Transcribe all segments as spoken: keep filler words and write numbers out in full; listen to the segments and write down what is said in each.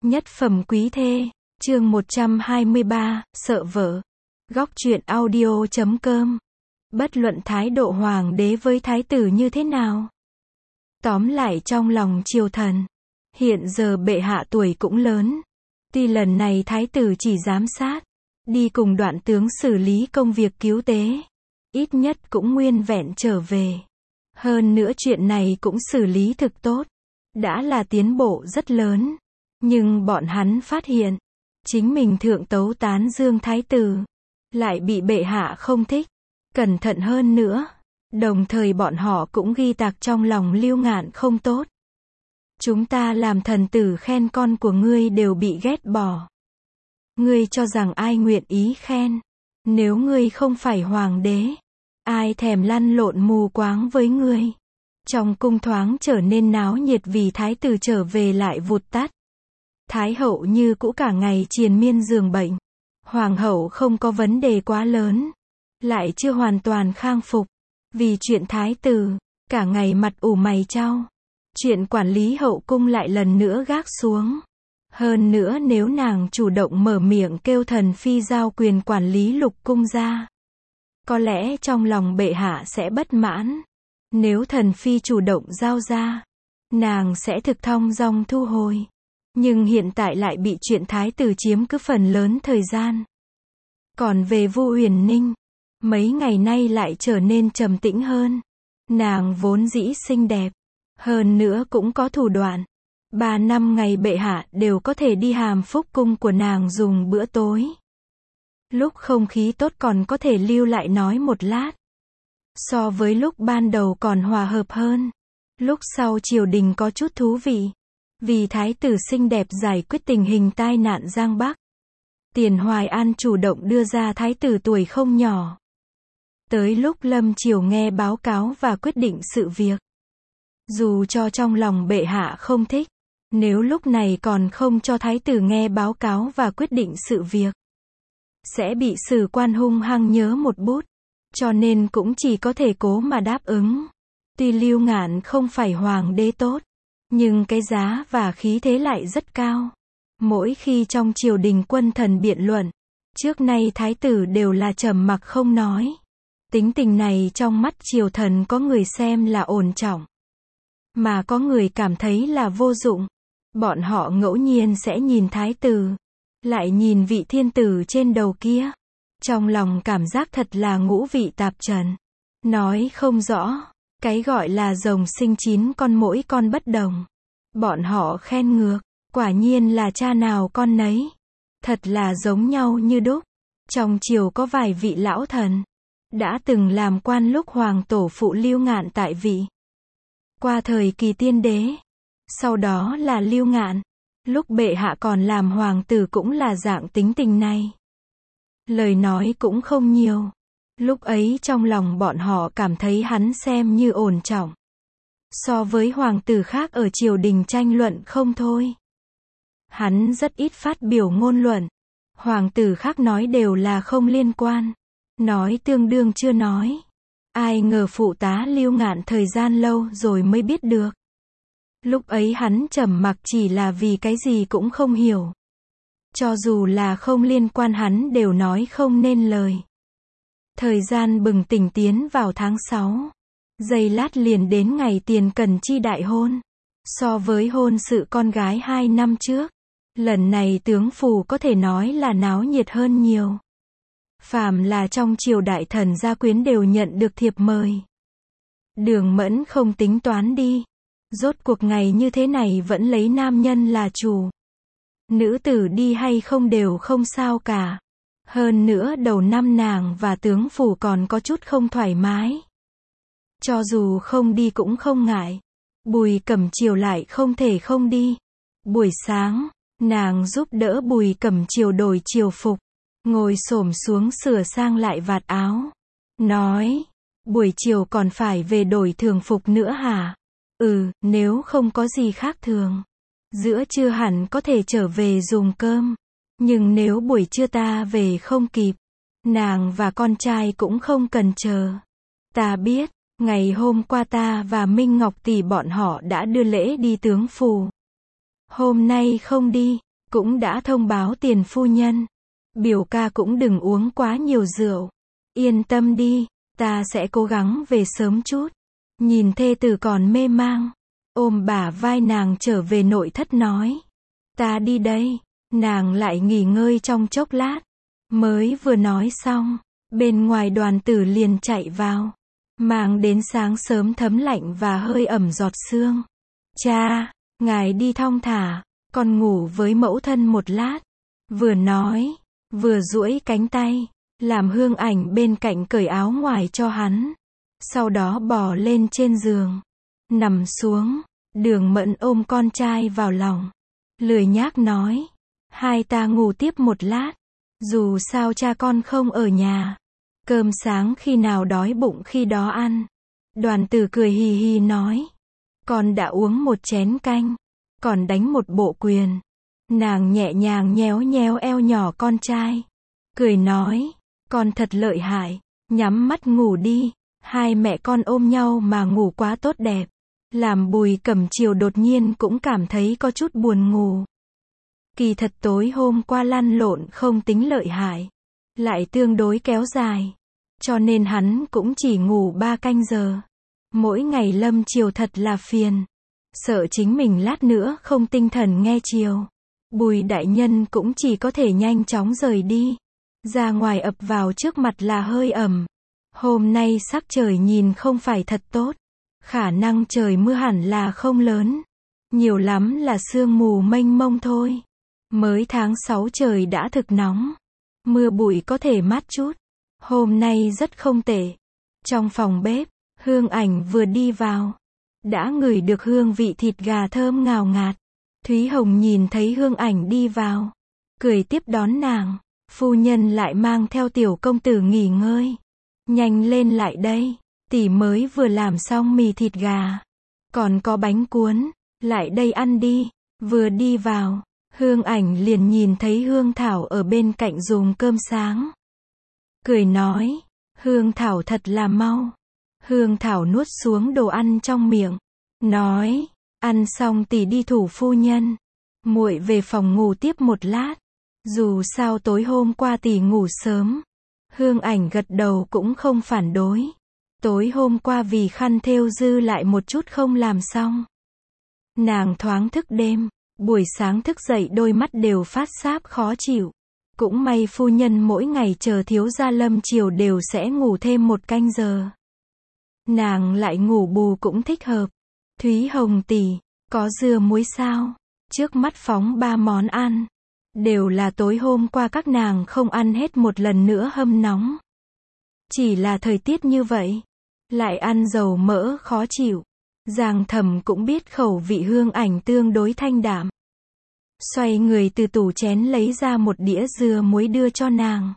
Nhất phẩm quý thê, chương một trăm hai mươi ba, sợ vợ. Góc truyện audio chấm com. Bất luận thái độ hoàng đế với thái tử như thế nào. Tóm lại trong lòng triều thần, hiện giờ bệ hạ tuổi cũng lớn. Tuy lần này thái tử chỉ giám sát, đi cùng đoạn tướng xử lý công việc cứu tế. Ít nhất cũng nguyên vẹn trở về. Hơn nữa chuyện này cũng xử lý thực tốt. Đã là tiến bộ rất lớn. Nhưng bọn hắn phát hiện, chính mình thượng tấu tán dương thái tử, lại bị bệ hạ không thích. Cẩn thận hơn nữa, đồng thời bọn họ cũng ghi tạc trong lòng Lưu Ngạn không tốt. Chúng ta làm thần tử khen con của ngươi đều bị ghét bỏ. Ngươi cho rằng ai nguyện ý khen? Nếu ngươi không phải hoàng đế, ai thèm lăn lộn mù quáng với ngươi? Trong cung thoáng trở nên náo nhiệt vì thái tử trở về lại vụt tắt. Thái hậu như cũ cả ngày triền miên giường bệnh. Hoàng hậu không có vấn đề quá lớn, lại chưa hoàn toàn khang phục. Vì chuyện thái tử, cả ngày mặt ủ mày chau. Chuyện quản lý hậu cung lại lần nữa gác xuống. Hơn nữa nếu nàng chủ động mở miệng kêu thần phi giao quyền quản lý lục cung ra, có lẽ trong lòng bệ hạ sẽ bất mãn. Nếu thần phi chủ động giao ra, nàng sẽ thực thong dong thu hồi. Nhưng hiện tại lại bị chuyện thái tử chiếm cứ phần lớn thời gian. Còn về Vu Huyền Ninh, mấy ngày nay lại trở nên trầm tĩnh hơn. Nàng vốn dĩ xinh đẹp, hơn nữa cũng có thủ đoạn. Ba năm ngày bệ hạ đều có thể đi hàm phúc cung của nàng dùng bữa tối. Lúc không khí tốt còn có thể lưu lại nói một lát. So với lúc ban đầu còn hòa hợp hơn. Lúc sau triều đình có chút thú vị. Vì thái tử xinh đẹp giải quyết tình hình tai nạn Giang Bắc. Tiền Hoài An chủ động đưa ra thái tử tuổi không nhỏ. Tới lúc lâm triều nghe báo cáo và quyết định sự việc. Dù cho trong lòng bệ hạ không thích, nếu lúc này còn không cho thái tử nghe báo cáo và quyết định sự việc, sẽ bị sử quan hung hăng nhớ một bút. Cho nên cũng chỉ có thể cố mà đáp ứng. Tuy Lưu Ngạn không phải hoàng đế tốt, nhưng cái giá và khí thế lại rất cao. Mỗi khi trong triều đình quân thần biện luận, trước nay thái tử đều là trầm mặc không nói. Tính tình này trong mắt triều thần có người xem là ổn trọng, mà có người cảm thấy là vô dụng. Bọn họ ngẫu nhiên sẽ nhìn thái tử, lại nhìn vị thiên tử trên đầu kia. Trong lòng cảm giác thật là ngũ vị tạp trần. Nói không rõ. Cái gọi là rồng sinh chín con mỗi con bất đồng. Bọn họ khen ngược. Quả nhiên là cha nào con nấy. Thật là giống nhau như đúc. Trong triều có vài vị lão thần. Đã từng làm quan lúc hoàng tổ phụ Lưu Ngạn tại vị. Qua thời kỳ tiên đế. Sau đó là Lưu Ngạn. Lúc bệ hạ còn làm hoàng tử cũng là dạng tính tình này. Lời nói cũng không nhiều. Lúc ấy trong lòng bọn họ cảm thấy hắn xem như ổn trọng. So với hoàng tử khác ở triều đình tranh luận không thôi. Hắn rất ít phát biểu ngôn luận. Hoàng tử khác nói đều là không liên quan. Nói tương đương chưa nói. Ai ngờ phụ tá Lưu Ngạn thời gian lâu rồi mới biết được. Lúc ấy hắn trầm mặc chỉ là vì cái gì cũng không hiểu. Cho dù là không liên quan hắn đều nói không nên lời. Thời gian bừng tỉnh tiến vào tháng sáu. Giây lát liền đến ngày Tiền Cần Chi đại hôn. So với hôn sự con gái hai năm trước, lần này tướng phủ có thể nói là náo nhiệt hơn nhiều. Phàm là trong triều đại thần gia quyến đều nhận được thiệp mời. Đường Mẫn không tính toán đi. Rốt cuộc ngày như thế này vẫn lấy nam nhân là chủ. Nữ tử đi hay không đều không sao cả. Hơn nữa đầu năm nàng và tướng phủ còn có chút không thoải mái. Cho dù không đi cũng không ngại. Bùi Cẩm Chiều lại không thể không đi. Buổi sáng, nàng giúp đỡ Bùi Cẩm Chiều đổi triều phục. Ngồi xổm xuống sửa sang lại vạt áo. Nói, buổi chiều còn phải về đổi thường phục nữa hả? Ừ, nếu không có gì khác thường. Giữa trưa hẳn có thể trở về dùng cơm. Nhưng nếu buổi trưa ta về không kịp, nàng và con trai cũng không cần chờ. Ta biết, ngày hôm qua ta và Minh Ngọc tỷ bọn họ đã đưa lễ đi tướng phủ. Hôm nay không đi, cũng đã thông báo tiền phu nhân. Biểu ca cũng đừng uống quá nhiều rượu. Yên tâm đi, ta sẽ cố gắng về sớm chút. Nhìn thê tử còn mê mang, ôm bả vai nàng trở về nội thất nói. Ta đi đây. Nàng lại nghỉ ngơi trong chốc lát. Mới vừa nói xong, bên ngoài Đoàn Tử liền chạy vào, mang đến sáng sớm thấm lạnh và hơi ẩm giọt sương. Cha, ngài đi thong thả, con ngủ với mẫu thân một lát. Vừa nói, vừa duỗi cánh tay, làm Hương Ảnh bên cạnh cởi áo ngoài cho hắn. Sau đó bò lên trên giường, nằm xuống. Đường Mẫn ôm con trai vào lòng, lười nhác nói. Hai ta ngủ tiếp một lát. Dù sao cha con không ở nhà. Cơm sáng khi nào đói bụng khi đó ăn. Đoàn Tử cười hì hì nói. Con đã uống một chén canh, còn đánh một bộ quyền. Nàng nhẹ nhàng nhéo nhéo eo nhỏ con trai, cười nói. Con thật lợi hại, nhắm mắt ngủ đi. Hai mẹ con ôm nhau mà ngủ quá tốt đẹp. Làm Bùi Cẩm Chiều đột nhiên cũng cảm thấy có chút buồn ngủ. Kỳ thật tối hôm qua lăn lộn không tính lợi hại, lại tương đối kéo dài, cho nên hắn cũng chỉ ngủ ba canh giờ. Mỗi ngày lâm chiều thật là phiền, sợ chính mình lát nữa không tinh thần nghe chiều. Bùi đại nhân cũng chỉ có thể nhanh chóng rời đi. Ra ngoài ập vào trước mặt là hơi ẩm. Hôm nay sắc trời nhìn không phải thật tốt, khả năng trời mưa hẳn là không lớn, nhiều lắm là sương mù mênh mông thôi. Mới tháng sáu trời đã thực nóng, mưa bụi có thể mát chút. Hôm nay rất không tệ. Trong phòng bếp, Hương Ảnh vừa đi vào, đã ngửi được hương vị thịt gà thơm ngào ngạt. Thúy Hồng nhìn thấy Hương Ảnh đi vào, cười tiếp đón nàng. Phu nhân lại mang theo tiểu công tử nghỉ ngơi. Nhanh lên lại đây, tỷ mới vừa làm xong mì thịt gà, còn có bánh cuốn, lại đây ăn đi. Vừa đi vào, Hương Ảnh liền nhìn thấy Hương Thảo ở bên cạnh dùng cơm sáng. Cười nói, Hương Thảo thật là mau. Hương Thảo nuốt xuống đồ ăn trong miệng, nói, ăn xong tỷ đi thủ phu nhân. Muội về phòng ngủ tiếp một lát. Dù sao tối hôm qua tỷ ngủ sớm. Hương Ảnh gật đầu cũng không phản đối. Tối hôm qua vì khăn thêu dư lại một chút không làm xong. Nàng thoáng thức đêm, buổi sáng thức dậy đôi mắt đều phát sáp khó chịu. Cũng may phu nhân mỗi ngày chờ thiếu gia lâm chiều đều sẽ ngủ thêm một canh giờ. Nàng lại ngủ bù cũng thích hợp. Thúy Hồng tỷ, có dưa muối sao? Trước mắt phóng ba món ăn. Đều là tối hôm qua các nàng không ăn hết một lần nữa hâm nóng. Chỉ là thời tiết như vậy, lại ăn dầu mỡ khó chịu. Giang Thẩm cũng biết khẩu vị Hương Ảnh tương đối thanh đạm. Xoay người từ tủ chén lấy ra một đĩa dưa muối đưa cho nàng.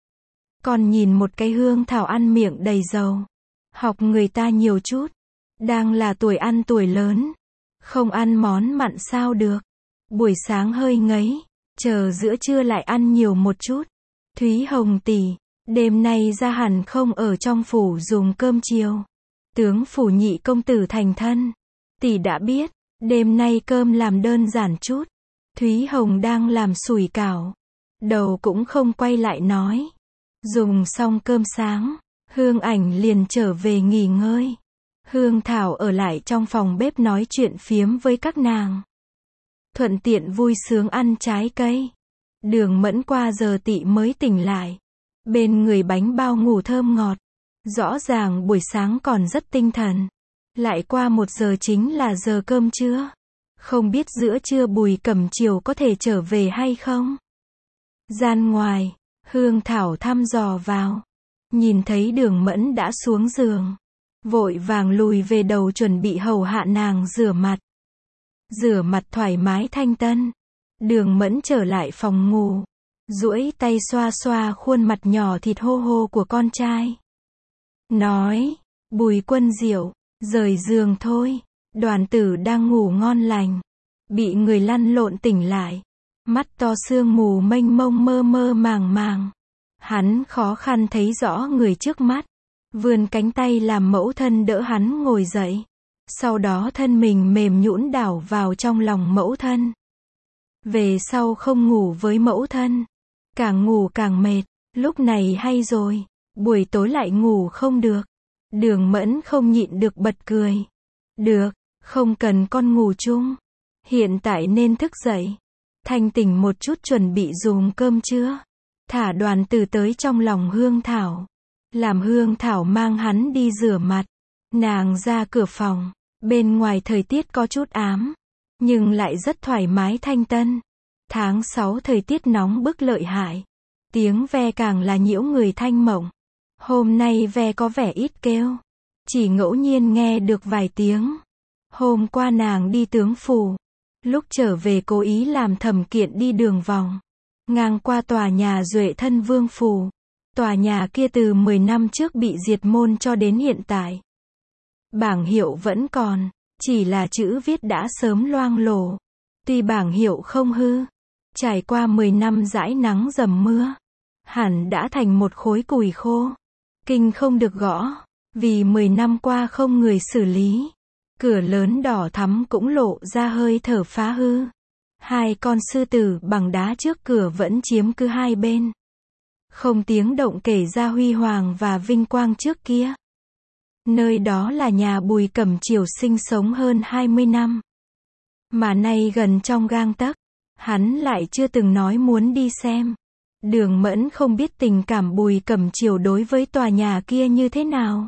Còn nhìn một cái Hương Thảo ăn miệng đầy dầu. Học người ta nhiều chút. Đang là tuổi ăn tuổi lớn. Không ăn món mặn sao được. Buổi sáng hơi ngấy. Chờ giữa trưa lại ăn nhiều một chút. Thúy Hồng tỷ, đêm nay ra hẳn không ở trong phủ dùng cơm chiều. Tướng phủ nhị công tử thành thân. Tỷ đã biết, đêm nay cơm làm đơn giản chút. Thúy Hồng đang làm sủi cảo. Đầu cũng không quay lại nói. Dùng xong cơm sáng, Hương Ảnh liền trở về nghỉ ngơi. Hương Thảo ở lại trong phòng bếp nói chuyện phiếm với các nàng. Thuận tiện vui sướng ăn trái cây. Đường Mẫn qua giờ tị mới tỉnh lại. Bên người bánh bao ngủ thơm ngọt. Rõ ràng buổi sáng còn rất tinh thần. Lại qua một giờ chính là giờ cơm trưa. Không biết giữa trưa Bùi Cẩm Chiều có thể trở về hay không? Gian ngoài, Hương Thảo thăm dò vào. Nhìn thấy Đường Mẫn đã xuống giường. Vội vàng lùi về đầu chuẩn bị hầu hạ nàng rửa mặt. Rửa mặt thoải mái thanh tân. Đường Mẫn trở lại phòng ngủ. Duỗi tay xoa xoa khuôn mặt nhỏ thịt hô hô của con trai. Nói, Bùi Quân Diệu, rời giường thôi. Đoàn Tử đang ngủ ngon lành. Bị người lăn lộn tỉnh lại. Mắt to sương mù mênh mông mơ mơ màng màng. Hắn khó khăn thấy rõ người trước mắt. Vươn cánh tay làm mẫu thân đỡ hắn ngồi dậy. Sau đó thân mình mềm nhũn đảo vào trong lòng mẫu thân. Về sau không ngủ với mẫu thân. Càng ngủ càng mệt. Lúc này hay rồi. Buổi tối lại ngủ không được. Đường Mẫn không nhịn được bật cười. Được, không cần con ngủ chung. Hiện tại nên thức dậy. Thanh tỉnh một chút chuẩn bị dùng cơm trưa. Thả Đoàn Tử tới trong lòng Hương Thảo. Làm Hương Thảo mang hắn đi rửa mặt. Nàng ra cửa phòng. Bên ngoài thời tiết có chút ám. Nhưng lại rất thoải mái thanh tân. Tháng sáu thời tiết nóng bức lợi hại. Tiếng ve càng là nhiễu người thanh mộng. Hôm nay ve có vẻ ít kêu. Chỉ ngẫu nhiên nghe được vài tiếng. Hôm qua nàng đi Tướng Phủ. Lúc trở về cố ý làm thẩm kiện đi đường vòng. Ngang qua tòa nhà Duệ Thân Vương Phủ. Tòa nhà kia từ mười năm trước bị diệt môn cho đến hiện tại. Bảng hiệu vẫn còn. Chỉ là chữ viết đã sớm loang lổ. Tuy bảng hiệu không hư. Trải qua mười năm dãi nắng dầm mưa. Hẳn đã thành một khối củi khô. Kinh không được gõ. Vì mười năm qua không người xử lý. Cửa lớn đỏ thắm cũng lộ ra hơi thở phá hư. Hai con sư tử bằng đá trước cửa vẫn chiếm cứ hai bên. Không tiếng động kể ra huy hoàng và vinh quang trước kia. Nơi đó là nhà Bùi Cẩm Chiều sinh sống hơn hai mươi năm. Mà nay gần trong gang tấc. Hắn lại chưa từng nói muốn đi xem. Đường Mẫn không biết tình cảm Bùi Cẩm Chiều đối với tòa nhà kia như thế nào.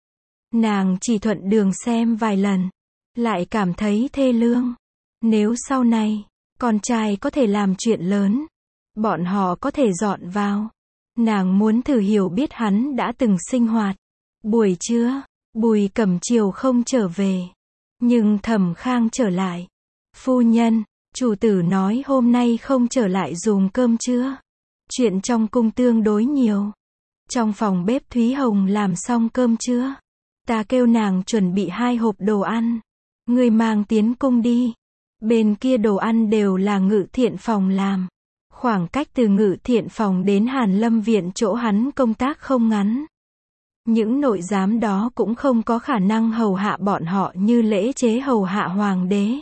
Nàng chỉ thuận đường xem vài lần. Lại cảm thấy thê lương. Nếu sau này, con trai có thể làm chuyện lớn. Bọn họ có thể dọn vào. Nàng muốn thử hiểu biết hắn đã từng sinh hoạt. Buổi trưa, Bùi Cẩm Chiều không trở về. Nhưng Thẩm Khang trở lại. Phu nhân, chủ tử nói hôm nay không trở lại dùng cơm trưa. Chuyện trong cung tương đối nhiều. Trong phòng bếp Thúy Hồng làm xong cơm trưa. Ta kêu nàng chuẩn bị hai hộp đồ ăn. Ngươi mang tiến cung đi. Bên kia đồ ăn đều là Ngự Thiện phòng làm. Khoảng cách từ Ngự Thiện phòng đến Hàn Lâm viện chỗ hắn công tác không ngắn. Những nội giám đó cũng không có khả năng hầu hạ bọn họ như lễ chế hầu hạ hoàng đế.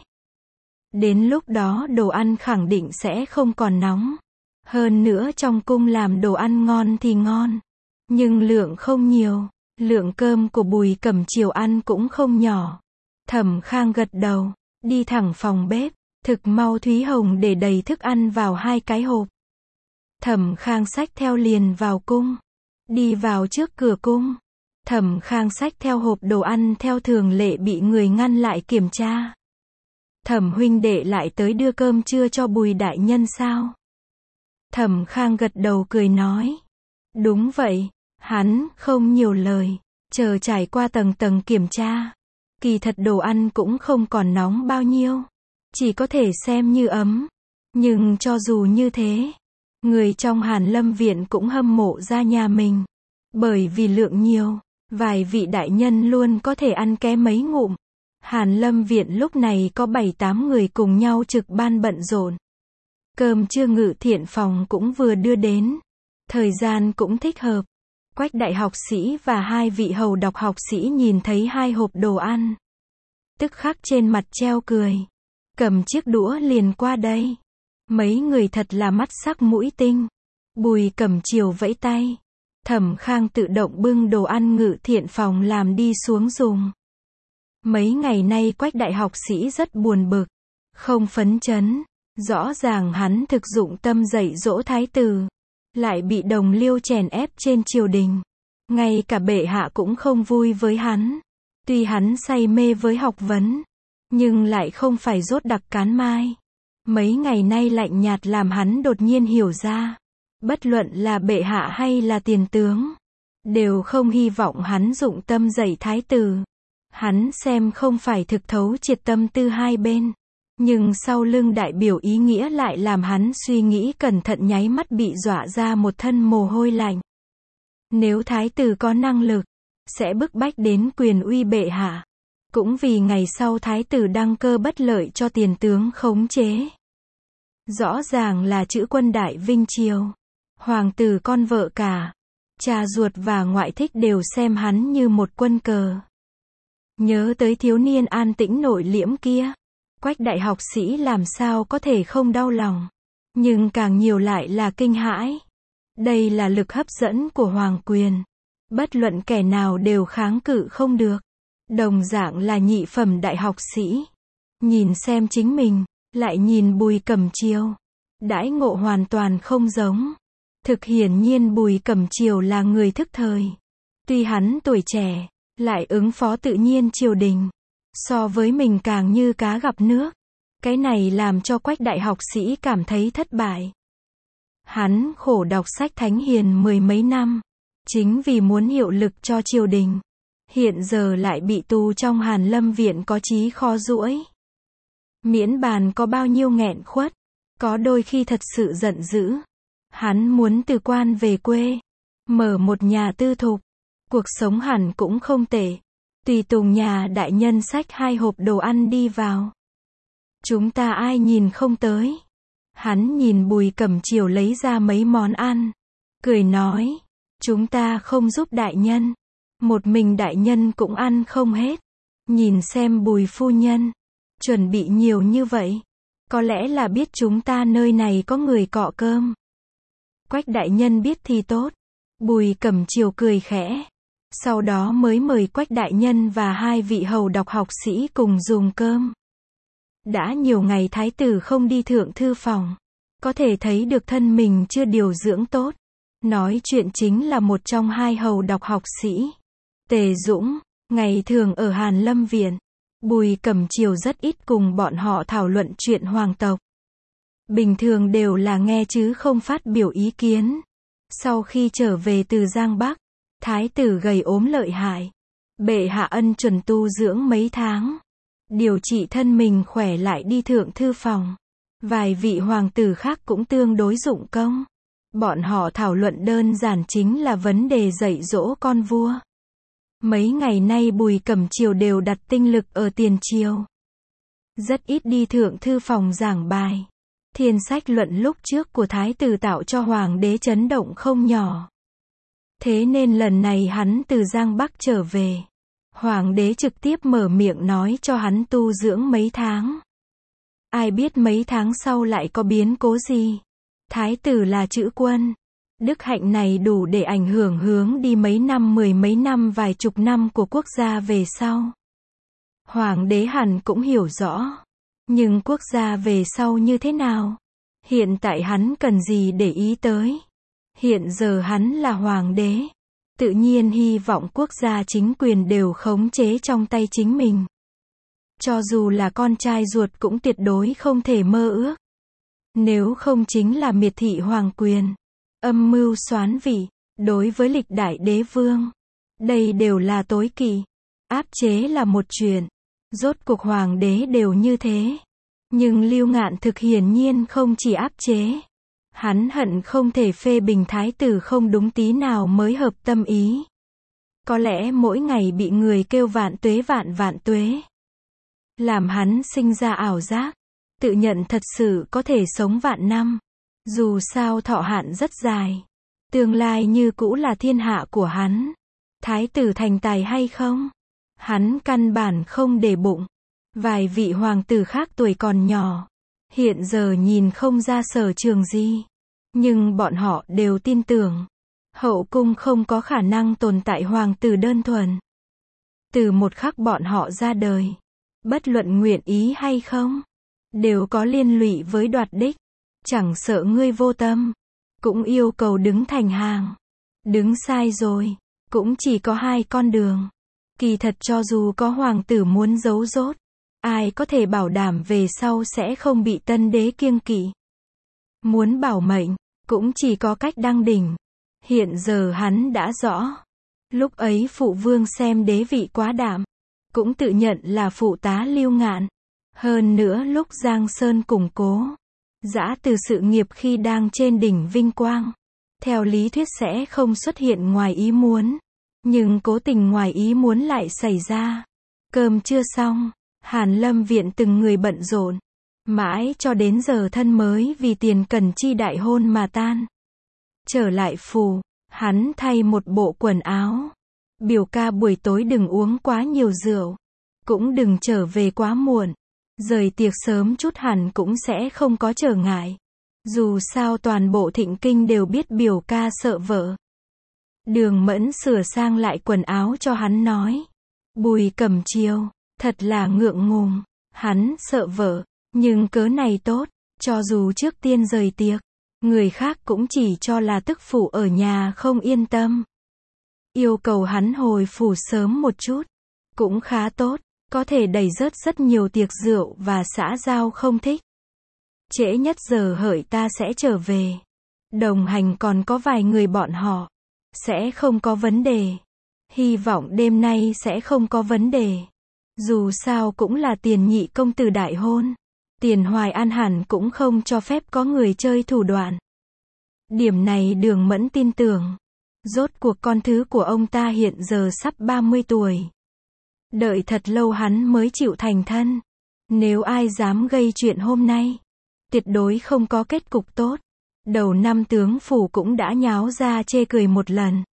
Đến lúc đó đồ ăn khẳng định sẽ không còn nóng. Hơn nữa trong cung làm đồ ăn ngon thì ngon. Nhưng lượng không nhiều. Lượng cơm của Bùi Cẩm Chiều ăn cũng không nhỏ. Thẩm Khang gật đầu. Đi thẳng phòng bếp. Thực mau Thúy Hồng để đầy thức ăn vào hai cái hộp. Thẩm Khang xách theo liền vào cung. Đi vào trước cửa cung. Thẩm Khang xách theo hộp đồ ăn theo thường lệ bị người ngăn lại kiểm tra. Thẩm huynh đệ lại tới đưa cơm trưa cho Bùi đại nhân sao? Thẩm Khang gật đầu cười nói. Đúng vậy. Hắn không nhiều lời. Chờ trải qua tầng tầng kiểm tra. Kỳ thật đồ ăn cũng không còn nóng bao nhiêu. Chỉ có thể xem như ấm. Nhưng cho dù như thế, người trong Hàn Lâm viện cũng hâm mộ ra nhà mình. Bởi vì lượng nhiều, vài vị đại nhân luôn có thể ăn ké mấy ngụm. Hàn Lâm viện lúc này có bảy tám người cùng nhau trực ban bận rộn. Cơm trưa Ngự Thiện phòng cũng vừa đưa đến. Thời gian cũng thích hợp. Quách đại học sĩ và hai vị hầu đọc học sĩ nhìn thấy hai hộp đồ ăn. Tức khắc trên mặt treo cười. Cầm chiếc đũa liền qua đây. Mấy người thật là mắt sắc mũi tinh. Bùi Cẩm Chiều vẫy tay. Thẩm Khang tự động bưng đồ ăn Ngự Thiện phòng làm đi xuống dùng. Mấy ngày nay Quách đại học sĩ rất buồn bực. Không phấn chấn. Rõ ràng hắn thực dụng tâm dạy dỗ thái tử. Lại bị đồng liêu chèn ép trên triều đình. Ngay cả bệ hạ cũng không vui với hắn. Tuy hắn say mê với học vấn. Nhưng lại không phải rốt đặc cán mai. Mấy ngày nay lạnh nhạt làm hắn đột nhiên hiểu ra. Bất luận là bệ hạ hay là tiền tướng. Đều không hy vọng hắn dụng tâm dạy thái tử. Hắn xem không phải thực thấu triệt tâm tư hai bên. Nhưng sau lưng đại biểu ý nghĩa lại làm hắn suy nghĩ cẩn thận nháy mắt bị dọa ra một thân mồ hôi lạnh. Nếu thái tử có năng lực, sẽ bức bách đến quyền uy bệ hạ. Cũng vì ngày sau thái tử đăng cơ bất lợi cho tiền tướng khống chế. Rõ ràng là chữ quân đại vinh triều. Hoàng tử con vợ cả. Cha ruột và ngoại thích đều xem hắn như một quân cờ. Nhớ tới thiếu niên an tĩnh nội liễm kia. Quách đại học sĩ làm sao có thể không đau lòng. Nhưng càng nhiều lại là kinh hãi. Đây là lực hấp dẫn của hoàng quyền. Bất luận kẻ nào đều kháng cự không được. Đồng dạng là nhị phẩm đại học sĩ. Nhìn xem chính mình, lại nhìn Bùi Cẩm Chiêu. Đãi ngộ hoàn toàn không giống. Thực hiển nhiên Bùi Cẩm Chiêu là người thức thời. Tuy hắn tuổi trẻ, lại ứng phó tự nhiên triều đình. So với mình càng như cá gặp nước. Cái này làm cho Quách đại học sĩ cảm thấy thất bại. Hắn khổ đọc sách thánh hiền mười mấy năm. Chính vì muốn hiệu lực cho triều đình. Hiện giờ lại bị tù trong Hàn Lâm viện có chí khó duỗi. Miễn bàn có bao nhiêu nghẹn khuất. Có đôi khi thật sự giận dữ. Hắn muốn từ quan về quê. Mở một nhà tư thục. Cuộc sống hẳn cũng không tệ. Tùy tùng nhà đại nhân xách hai hộp đồ ăn đi vào. Chúng ta ai nhìn không tới. Hắn nhìn Bùi Cẩm Chiêu lấy ra mấy món ăn. Cười nói. Chúng ta không giúp đại nhân. Một mình đại nhân cũng ăn không hết. Nhìn xem Bùi phu nhân. Chuẩn bị nhiều như vậy. Có lẽ là biết chúng ta nơi này có người cọ cơm. Quách đại nhân biết thì tốt. Bùi Cẩm Chiêu cười khẽ. Sau đó mới mời Quách đại nhân và hai vị hầu đọc học sĩ cùng dùng cơm. Đã nhiều ngày thái tử không đi thượng thư phòng. Có thể thấy được thân mình chưa điều dưỡng tốt. Nói chuyện chính là một trong hai hầu đọc học sĩ. Tề Dũng, ngày thường ở Hàn Lâm viện. Bùi Cẩm Chiêu rất ít cùng bọn họ thảo luận chuyện hoàng tộc. Bình thường đều là nghe chứ không phát biểu ý kiến. Sau khi trở về từ Giang Bắc, thái tử gầy ốm lợi hại. Bệ hạ ân chuẩn tu dưỡng mấy tháng. Điều trị thân mình khỏe lại đi thượng thư phòng. Vài vị hoàng tử khác cũng tương đối dụng công. Bọn họ thảo luận đơn giản chính là vấn đề dạy dỗ con vua. Mấy ngày nay Bùi Cẩm Chiêu đều đặt tinh lực ở tiền triều. Rất ít đi thượng thư phòng giảng bài. Thiên sách luận lúc trước của thái tử tạo cho hoàng đế chấn động không nhỏ. Thế nên lần này hắn từ Giang Bắc trở về. Hoàng đế trực tiếp mở miệng nói cho hắn tu dưỡng mấy tháng. Ai biết mấy tháng sau lại có biến cố gì. Thái tử là chữ quân. Đức hạnh này đủ để ảnh hưởng hướng đi mấy năm mười mấy năm vài chục năm của quốc gia về sau. Hoàng đế hẳn cũng hiểu rõ. Nhưng quốc gia về sau như thế nào? Hiện tại hắn cần gì để ý tới? Hiện giờ hắn là hoàng đế. Tự nhiên hy vọng quốc gia chính quyền đều khống chế trong tay chính mình. Cho dù là con trai ruột cũng tuyệt đối không thể mơ ước. Nếu không chính là miệt thị hoàng quyền. Âm mưu soán vị. Đối với lịch đại đế vương. Đây đều là tối kỵ. Áp chế là một chuyện. Rốt cuộc hoàng đế đều như thế. Nhưng Lưu Ngạn thực hiển nhiên không chỉ áp chế. Hắn hận không thể phê bình thái tử không đúng tí nào mới hợp tâm ý. Có lẽ mỗi ngày bị người kêu vạn tuế vạn vạn tuế. Làm hắn sinh ra ảo giác. Tự nhận thật sự có thể sống vạn năm. Dù sao thọ hạn rất dài. Tương lai như cũ là thiên hạ của hắn. Thái tử thành tài hay không? Hắn căn bản không để bụng. Vài vị hoàng tử khác tuổi còn nhỏ. Hiện giờ nhìn không ra sở trường gì. Nhưng bọn họ đều tin tưởng. Hậu cung không có khả năng tồn tại hoàng tử đơn thuần. Từ một khắc bọn họ ra đời. Bất luận nguyện ý hay không. Đều có liên lụy với đoạt đích. Chẳng sợ ngươi vô tâm. Cũng yêu cầu đứng thành hàng. Đứng sai rồi. Cũng chỉ có hai con đường. Kỳ thật cho dù có hoàng tử muốn giấu dốt. Ai có thể bảo đảm về sau sẽ không bị tân đế kiêng kỵ. Muốn bảo mệnh. Cũng chỉ có cách đăng đỉnh. Hiện giờ hắn đã rõ. Lúc ấy phụ vương xem đế vị quá đạm. Cũng tự nhận là phụ tá Lưu Ngạn. Hơn nữa lúc Giang Sơn củng cố. Dã từ sự nghiệp khi đang trên đỉnh vinh quang. Theo lý thuyết sẽ không xuất hiện ngoài ý muốn. Nhưng cố tình ngoài ý muốn lại xảy ra. Cơm chưa xong. Hàn Lâm viện từng người bận rộn. Mãi cho đến giờ thân mới vì tiền cần chi đại hôn mà tan. Trở lại phủ. Hắn thay một bộ quần áo. Biểu ca buổi tối đừng uống quá nhiều rượu. Cũng đừng trở về quá muộn. Rời tiệc sớm chút hẳn cũng sẽ không có trở ngại. Dù sao toàn bộ Thịnh Kinh đều biết biểu ca sợ vợ. Đường Mẫn sửa sang lại quần áo cho hắn nói. Bùi Cẩm Chiêu, thật là ngượng ngùng. Hắn sợ vợ, nhưng cớ này tốt, cho dù trước tiên rời tiệc, người khác cũng chỉ cho là tức phụ ở nhà không yên tâm. Yêu cầu hắn hồi phủ sớm một chút, cũng khá tốt, có thể đẩy rớt rất nhiều tiệc rượu và xã giao không thích. Trễ nhất giờ hợi ta sẽ trở về. Đồng hành còn có vài người bọn họ. Sẽ không có vấn đề. Hy vọng đêm nay sẽ không có vấn đề. Dù sao cũng là Tiền nhị công tử đại hôn. Tiền Hoài An hẳn cũng không cho phép có người chơi thủ đoạn. Điểm này Đường Mẫn tin tưởng. Rốt cuộc con thứ của ông ta hiện giờ sắp ba mươi tuổi. Đợi thật lâu hắn mới chịu thành thân. Nếu ai dám gây chuyện hôm nay, tuyệt đối không có kết cục tốt. Đầu năm tướng phủ cũng đã nháo ra chê cười một lần.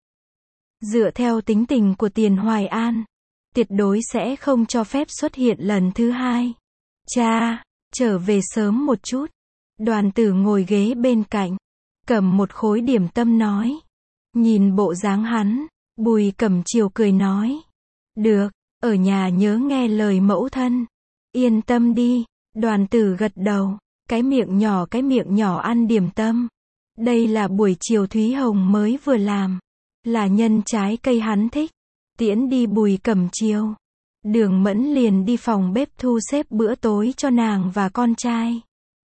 Dựa theo tính tình của Tiền Hoài An, tuyệt đối sẽ không cho phép xuất hiện lần thứ hai. Cha, trở về sớm một chút. Đoàn Tử ngồi ghế bên cạnh, cầm một khối điểm tâm nói. Nhìn bộ dáng hắn, Bùi Cẩm Chiêu cười nói. Được, ở nhà nhớ nghe lời mẫu thân. Yên tâm đi. Đoàn Tử gật đầu, cái miệng nhỏ cái miệng nhỏ ăn điểm tâm. Đây là buổi chiều Thúy Hồng mới vừa làm. Là nhân trái cây hắn thích. Tiễn đi Bùi Cẩm Chiêu. Đường Mẫn liền đi phòng bếp thu xếp bữa tối cho nàng và con trai.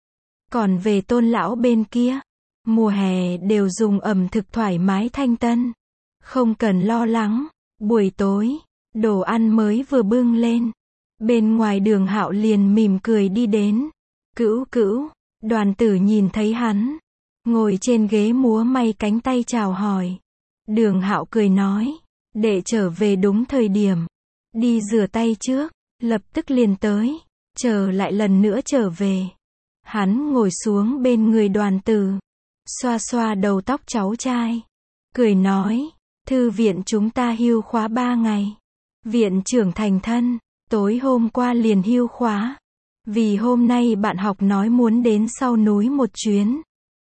Còn về Tôn lão bên kia, mùa hè đều dùng ẩm thực thoải mái thanh tân. Không cần lo lắng. Buổi tối, đồ ăn mới vừa bưng lên. Bên ngoài Đường Hạo liền mỉm cười đi đến. Cữu cữu, Đoàn Tử nhìn thấy hắn, ngồi trên ghế múa may cánh tay chào hỏi. Đường Hạo cười nói, đệ trở về đúng thời điểm. Đi rửa tay trước, lập tức liền tới, chờ lại lần nữa trở về. Hắn ngồi xuống bên người Đoàn Tử, xoa xoa đầu tóc cháu trai, cười nói, thư viện chúng ta hưu khóa ba ngày. Viện trưởng thành thân, tối hôm qua liền hưu khóa. Vì hôm nay bạn học nói muốn đến sau núi một chuyến.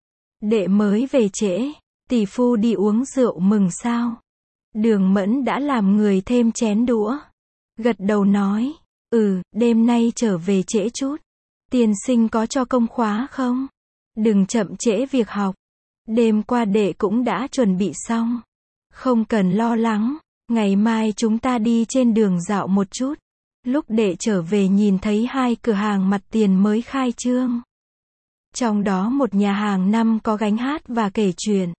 Đệ mới về trễ, tỷ phu đi uống rượu mừng sao? Đường Mẫn đã làm người thêm chén đũa. Gật đầu nói, ừ, đêm nay trở về trễ chút. Tiên sinh có cho công khóa không? Đừng chậm trễ việc học. Đêm qua đệ cũng đã chuẩn bị xong. Không cần lo lắng, ngày mai chúng ta đi trên đường dạo một chút. Lúc đệ trở về nhìn thấy hai cửa hàng mặt tiền mới khai trương. Trong đó một nhà hàng năm có gánh hát và kể chuyện.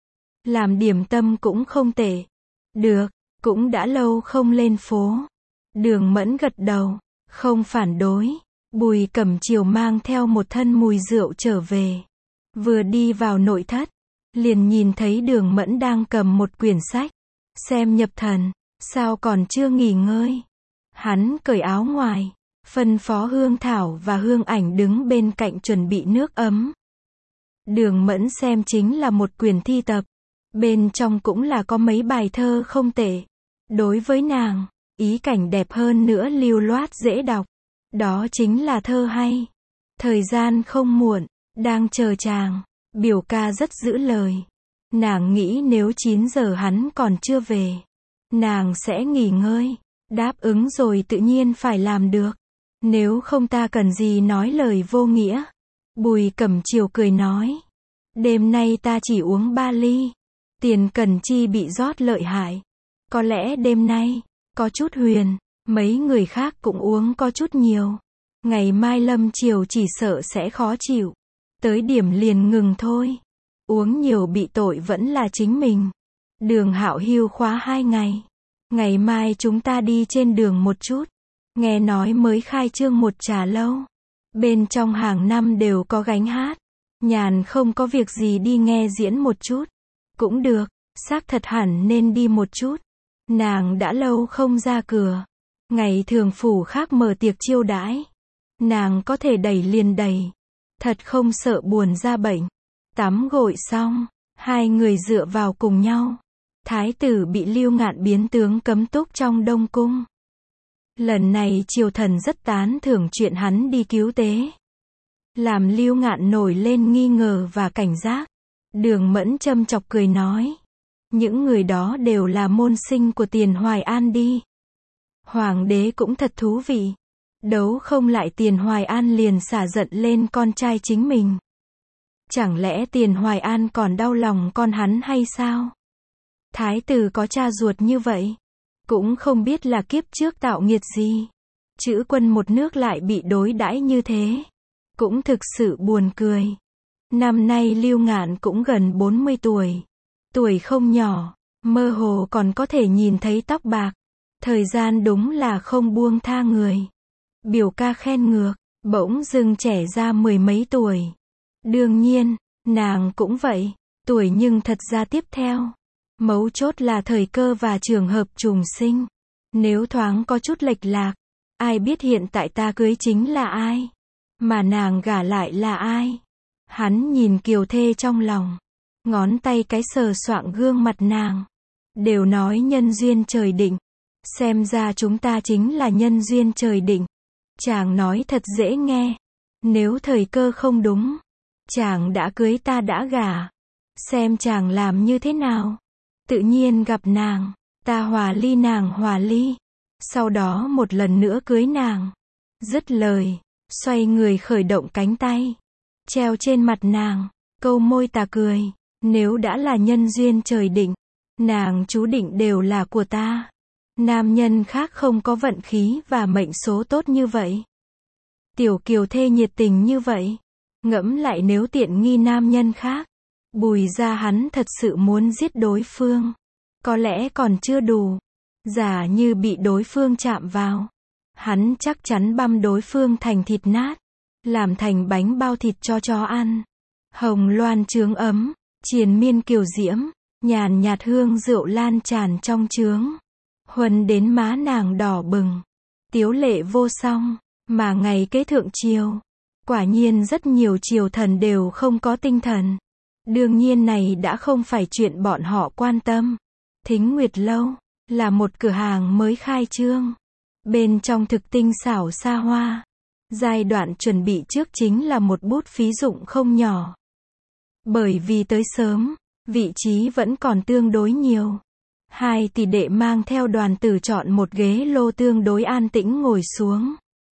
Làm điểm tâm cũng không tệ. Được, cũng đã lâu không lên phố. Đường Mẫn gật đầu, không phản đối. Bùi Cẩm Chiêu mang theo một thân mùi rượu trở về. Vừa đi vào nội thất, liền nhìn thấy Đường Mẫn đang cầm một quyển sách. Xem nhập thần, sao còn chưa nghỉ ngơi? Hắn cởi áo ngoài, phân phó Hương Thảo và Hương Ảnh đứng bên cạnh chuẩn bị nước ấm. Đường Mẫn xem chính là một quyển thi tập. Bên trong cũng là có mấy bài thơ không tệ. Đối với nàng, ý cảnh đẹp hơn nữa lưu loát dễ đọc. Đó chính là thơ hay. Thời gian không muộn, đang chờ chàng. Biểu ca rất giữ lời. Nàng nghĩ nếu chín giờ hắn còn chưa về, nàng sẽ nghỉ ngơi. Đáp ứng rồi tự nhiên phải làm được. Nếu không ta cần gì nói lời vô nghĩa. Bùi Cẩm Chiêu cười nói. Đêm nay ta chỉ uống ba ly. Tiền Cần Chi bị rót lợi hại. Có lẽ đêm nay, có chút huyền. Mấy người khác cũng uống có chút nhiều. Ngày mai lâm chiều chỉ sợ sẽ khó chịu. Tới điểm liền ngừng thôi. Uống nhiều bị tội vẫn là chính mình. Đường Hạo hưu khóa hai ngày. Ngày mai chúng ta đi trên đường một chút. Nghe nói mới khai trương một trà lâu. Bên trong hàng năm đều có gánh hát. Nhàn không có việc gì đi nghe diễn một chút. Cũng được, xác thật hẳn nên đi một chút. Nàng đã lâu không ra cửa. Ngày thường phủ khác mở tiệc chiêu đãi. Nàng có thể đẩy liền đẩy. Thật không sợ buồn ra bệnh. Tắm gội xong, hai người dựa vào cùng nhau. Thái tử bị Lưu Ngạn biến tướng cấm túc trong Đông Cung. Lần này triều thần rất tán thưởng chuyện hắn đi cứu tế. Làm Lưu Ngạn nổi lên nghi ngờ và cảnh giác. Đường Mẫn châm chọc cười nói. Những người đó đều là môn sinh của Tiền Hoài An đi. Hoàng đế cũng thật thú vị. Đấu không lại Tiền Hoài An liền xả giận lên con trai chính mình. Chẳng lẽ Tiền Hoài An còn đau lòng con hắn hay sao? Thái tử có cha ruột như vậy. Cũng không biết là kiếp trước tạo nghiệt gì. Chữ quân một nước lại bị đối đãi như thế. Cũng thực sự buồn cười. Năm nay Lưu Ngạn cũng gần bốn mươi tuổi. Tuổi không nhỏ, mơ hồ còn có thể nhìn thấy tóc bạc. Thời gian đúng là không buông tha người. Biểu ca khen ngược, bỗng dưng trẻ ra mười mấy tuổi. Đương nhiên, nàng cũng vậy, tuổi nhưng thật ra tiếp theo. Mấu chốt là thời cơ và trường hợp trùng sinh. Nếu thoáng có chút lệch lạc, ai biết hiện tại ta cưới chính là ai? Mà nàng gả lại là ai? Hắn nhìn Kiều Thê trong lòng. Ngón tay cái sờ soạng gương mặt nàng. Đều nói nhân duyên trời định. Xem ra chúng ta chính là nhân duyên trời định. Chàng nói thật dễ nghe. Nếu thời cơ không đúng, chàng đã cưới ta đã gả. Xem chàng làm như thế nào. Tự nhiên gặp nàng, ta hòa ly nàng hòa ly. Sau đó một lần nữa cưới nàng. Dứt lời, xoay người khởi động cánh tay. Treo trên mặt nàng, câu môi ta cười. Nếu đã là nhân duyên trời định, nàng chú định đều là của ta. Nam nhân khác không có vận khí và mệnh số tốt như vậy. Tiểu Kiều Thê nhiệt tình như vậy. Ngẫm lại nếu tiện nghi nam nhân khác. Bùi ra hắn thật sự muốn giết đối phương. Có lẽ còn chưa đủ. Giả như bị đối phương chạm vào. Hắn chắc chắn băm đối phương thành thịt nát. Làm thành bánh bao thịt cho chó ăn. Hồng loan chướng ấm. Triền miên kiều diễm. Nhàn nhạt hương rượu lan tràn trong chướng. Huân đến má nàng đỏ bừng. Tiếu lệ vô song. Mà ngày kế thượng triều. Quả nhiên rất nhiều triều thần đều không có tinh thần. Đương nhiên này đã không phải chuyện bọn họ quan tâm. Thính Nguyệt Lâu là một cửa hàng mới khai trương. Bên trong thực tinh xảo xa hoa. Giai đoạn chuẩn bị trước chính là một bút phí dụng không nhỏ. Bởi vì tới sớm, vị trí vẫn còn tương đối nhiều. Hai tỷ đệ mang theo đoàn tử chọn một ghế lô tương đối an tĩnh ngồi xuống.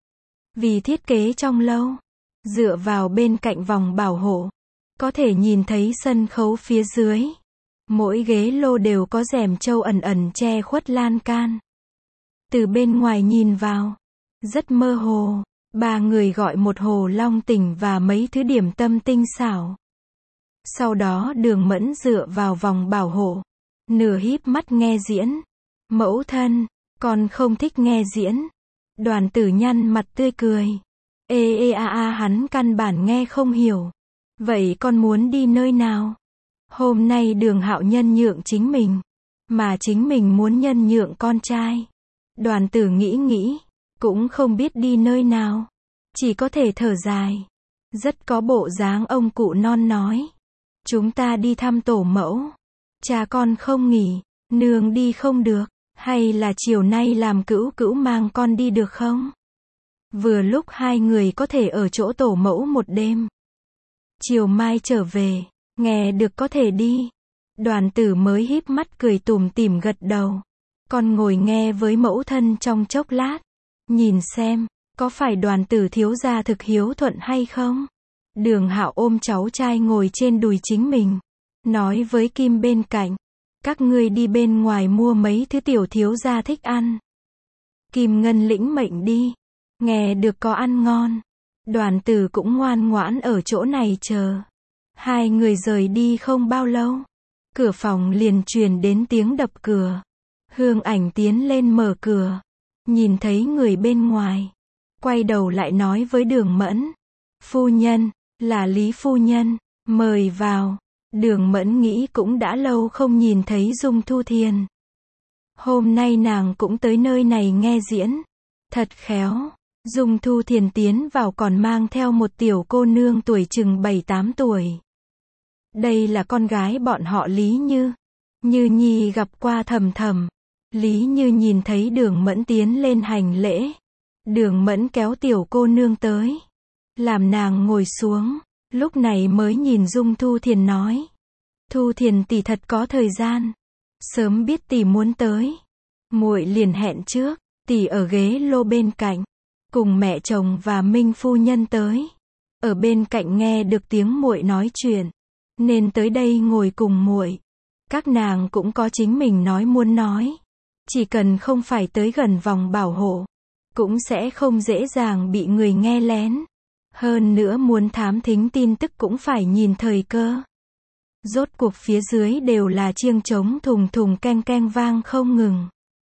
Vì thiết kế trong lâu, dựa vào bên cạnh vòng bảo hộ, có thể nhìn thấy sân khấu phía dưới. Mỗi ghế lô đều có rèm trâu ẩn ẩn che khuất lan can. Từ bên ngoài nhìn vào, rất mơ hồ. Ba người gọi một hồ long tỉnh và mấy thứ điểm tâm tinh xảo. Sau đó Đường Mẫn dựa vào vòng bảo hộ, nửa híp mắt nghe diễn. Mẫu thân, con không thích nghe diễn. Đoàn tử nhăn mặt tươi cười. Ê ê a a hắn căn bản nghe không hiểu. Vậy con muốn đi nơi nào? Hôm nay Đường Hạo nhân nhượng chính mình, mà chính mình muốn nhân nhượng con trai. Đoàn tử nghĩ nghĩ, cũng không biết đi nơi nào. Chỉ có thể thở dài. Rất có bộ dáng ông cụ non nói. Chúng ta đi thăm tổ mẫu. Cha con không nghỉ, nương đi không được. Hay là chiều nay làm cữu cữu mang con đi được không? Vừa lúc hai người có thể ở chỗ tổ mẫu một đêm. Chiều mai trở về, nghe được có thể đi. Đoàn tử mới híp mắt cười tủm tỉm gật đầu. Con ngồi nghe với mẫu thân trong chốc lát. Nhìn xem, có phải đoàn tử thiếu gia thực hiếu thuận hay không? Đường Hạo ôm cháu trai ngồi trên đùi chính mình. Nói với Kim bên cạnh. Các ngươi đi bên ngoài mua mấy thứ tiểu thiếu gia thích ăn. Kim Ngân lĩnh mệnh đi. Nghe được có ăn ngon. Đoàn tử cũng ngoan ngoãn ở chỗ này chờ. Hai người rời đi không bao lâu. Cửa phòng liền truyền đến tiếng đập cửa. Hương Ảnh tiến lên mở cửa. Nhìn thấy người bên ngoài. Quay đầu lại nói với Đường Mẫn. Phu nhân, là Lý phu nhân, mời vào. Đường Mẫn nghĩ cũng đã lâu không nhìn thấy Dung Thu Thiền. Hôm nay nàng cũng tới nơi này nghe diễn. Thật khéo. Dung Thu Thiền tiến vào còn mang theo một tiểu cô nương tuổi chừng bảy tám tuổi. Đây là con gái bọn họ Lý Như. Như Nhi gặp qua Thầm Thầm. Lý Như nhìn thấy Đường Mẫn tiến lên hành lễ. Đường Mẫn kéo tiểu cô nương tới, làm nàng ngồi xuống, lúc này mới nhìn Dung Thu Thiền nói. Thu Thiền tỷ thật có thời gian, sớm biết tỷ muốn tới, muội liền hẹn trước, tỷ ở ghế lô bên cạnh, cùng mẹ chồng và Minh phu nhân tới, ở bên cạnh nghe được tiếng muội nói chuyện, nên tới đây ngồi cùng muội. Các nàng cũng có chính mình nói muốn nói, chỉ cần không phải tới gần vòng bảo hộ, cũng sẽ không dễ dàng bị người nghe lén. Hơn nữa muốn thám thính tin tức cũng phải nhìn thời cơ. Rốt cuộc phía dưới đều là chiêng trống thùng thùng keng keng vang không ngừng.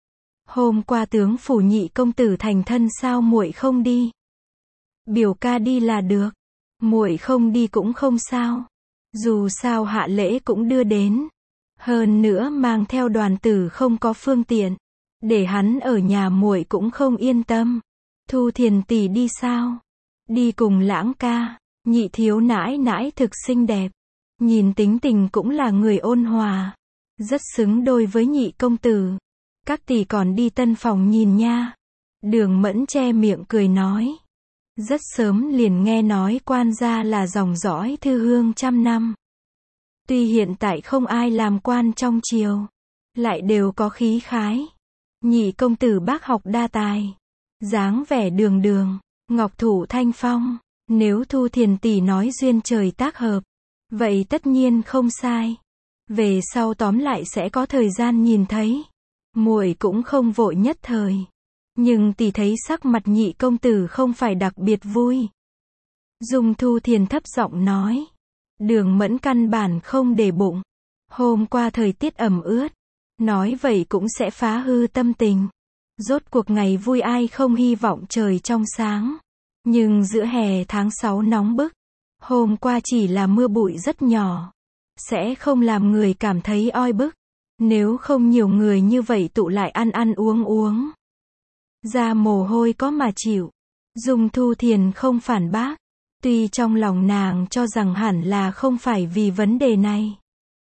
Hôm qua tướng phủ nhị công tử thành thân sao muội không đi? Biểu ca đi là được, muội không đi cũng không sao. Dù sao hạ lễ cũng đưa đến. Hơn nữa mang theo đoàn tử không có phương tiện, để hắn ở nhà muội cũng không yên tâm. Thu Thiền tỷ đi sao? Đi cùng Lãng ca. Nhị thiếu nãi nãi thực xinh đẹp, nhìn tính tình cũng là người ôn hòa, rất xứng đôi với nhị công tử. Các tỷ còn đi tân phòng nhìn nha. Đường Mẫn che miệng cười nói. Rất sớm liền nghe nói quan gia là dòng dõi thư hương trăm năm. Tuy hiện tại không ai làm quan trong triều, lại đều có khí khái. Nhị công tử bác học đa tài, dáng vẻ đường đường, ngọc thủ thanh phong. Nếu Thu Thiền tỷ nói duyên trời tác hợp, vậy tất nhiên không sai. Về sau tóm lại sẽ có thời gian nhìn thấy. Muội cũng không vội nhất thời, nhưng tỷ thấy sắc mặt nhị công tử không phải đặc biệt vui. Dung Thu Thiền thấp giọng nói. Đường Mẫn căn bản không để bụng. Hôm qua thời tiết ẩm ướt, nói vậy cũng sẽ phá hư tâm tình. Rốt cuộc ngày vui ai không hy vọng trời trong sáng. Nhưng giữa hè tháng sáu nóng bức, hôm qua chỉ là mưa bụi rất nhỏ, sẽ không làm người cảm thấy oi bức. Nếu không nhiều người như vậy tụ lại ăn ăn uống uống, ra mồ hôi có mà chịu. Dung Thu Thiền không phản bác, tuy trong lòng nàng cho rằng hẳn là không phải vì vấn đề này.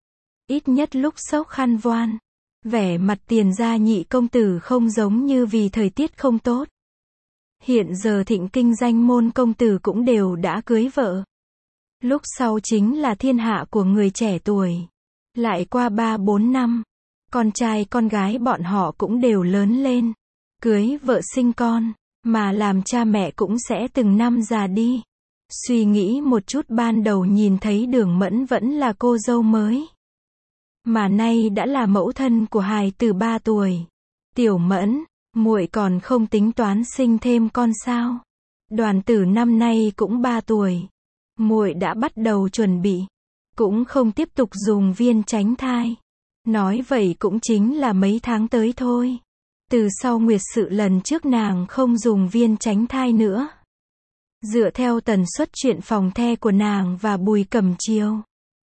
Ít nhất lúc sốc khăn voan, vẻ mặt Tiền gia nhị công tử không giống như vì thời tiết không tốt. Hiện giờ thịnh kinh danh môn công tử cũng đều đã cưới vợ. Lúc sau chính là thiên hạ của người trẻ tuổi. Lại qua ba bốn năm, con trai con gái bọn họ cũng đều lớn lên, cưới vợ sinh con, mà làm cha mẹ cũng sẽ từng năm già đi. Suy nghĩ một chút ban đầu nhìn thấy Đường Mẫn vẫn là cô dâu mới, mà nay đã là mẫu thân của hài tử ba tuổi. Tiểu Mẫn, muội còn không tính toán sinh thêm con sao? Đoàn tử năm nay cũng ba tuổi, muội đã bắt đầu chuẩn bị, cũng không tiếp tục dùng viên tránh thai. Nói vậy cũng chính là mấy tháng tới thôi. Từ sau nguyệt sự lần trước nàng không dùng viên tránh thai nữa. Dựa theo tần suất chuyện phòng the của nàng và Bùi Cẩm Chiêu,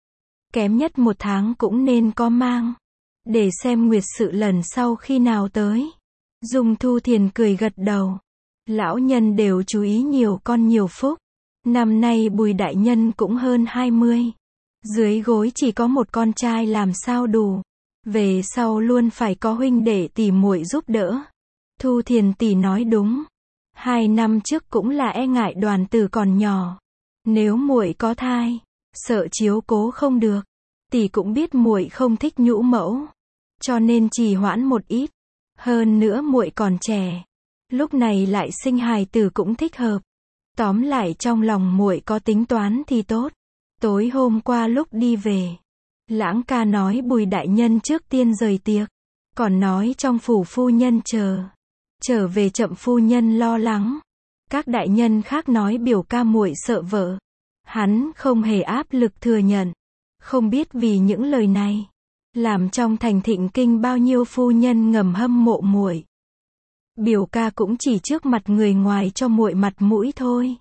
kém nhất một tháng cũng nên có mang. Để xem nguyệt sự lần sau khi nào tới. Dung Thu Thiền cười gật đầu. Lão nhân đều chú ý nhiều con nhiều phúc. Năm nay Bùi đại nhân cũng hơn hai mươi. Dưới gối chỉ có một con trai làm sao đủ. Về sau luôn phải có huynh đệ tỷ muội giúp đỡ. Thu Thiền tỷ nói đúng. Hai năm trước cũng là e ngại đoàn tử còn nhỏ. Nếu muội có thai, sợ chiếu cố không được. Tỷ cũng biết muội không thích nhũ mẫu, cho nên trì hoãn một ít. Hơn nữa muội còn trẻ, lúc này lại sinh hài tử cũng thích hợp. Tóm lại trong lòng muội có tính toán thì tốt. Tối hôm qua lúc đi về, Lãng ca nói Bùi đại nhân trước tiên rời tiệc, còn nói trong phủ phu nhân chờ. Trở về chậm phu nhân lo lắng. Các đại nhân khác nói biểu ca muội sợ vợ. Hắn không hề áp lực thừa nhận. Không biết vì những lời này, làm trong thành thịnh kinh bao nhiêu phu nhân ngầm hâm mộ muội. Biểu ca cũng chỉ trước mặt người ngoài cho muội mặt mũi thôi.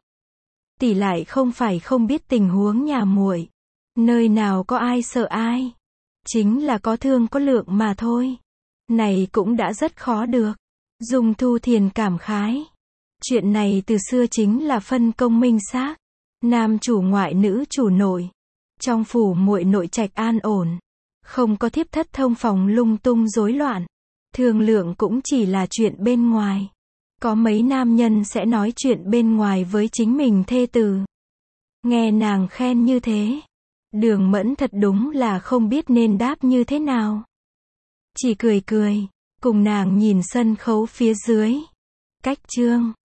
Tỷ lại không phải không biết tình huống nhà muội. Nơi nào có ai sợ ai. Chính là có thương có lượng mà thôi. Này cũng đã rất khó được. Dung Thu Thiền cảm khái. Chuyện này từ xưa chính là phân công minh xác. Nam chủ ngoại nữ chủ nội. Trong phủ muội nội trạch an ổn. Không có thiếp thất thông phòng lung tung rối loạn. Thương lượng cũng chỉ là chuyện bên ngoài. Có mấy nam nhân sẽ nói chuyện bên ngoài với chính mình thê tử. Nghe nàng khen như thế, Đường Mẫn thật đúng là không biết nên đáp như thế nào. Chỉ cười cười, cùng nàng nhìn sân khấu phía dưới. Cách chương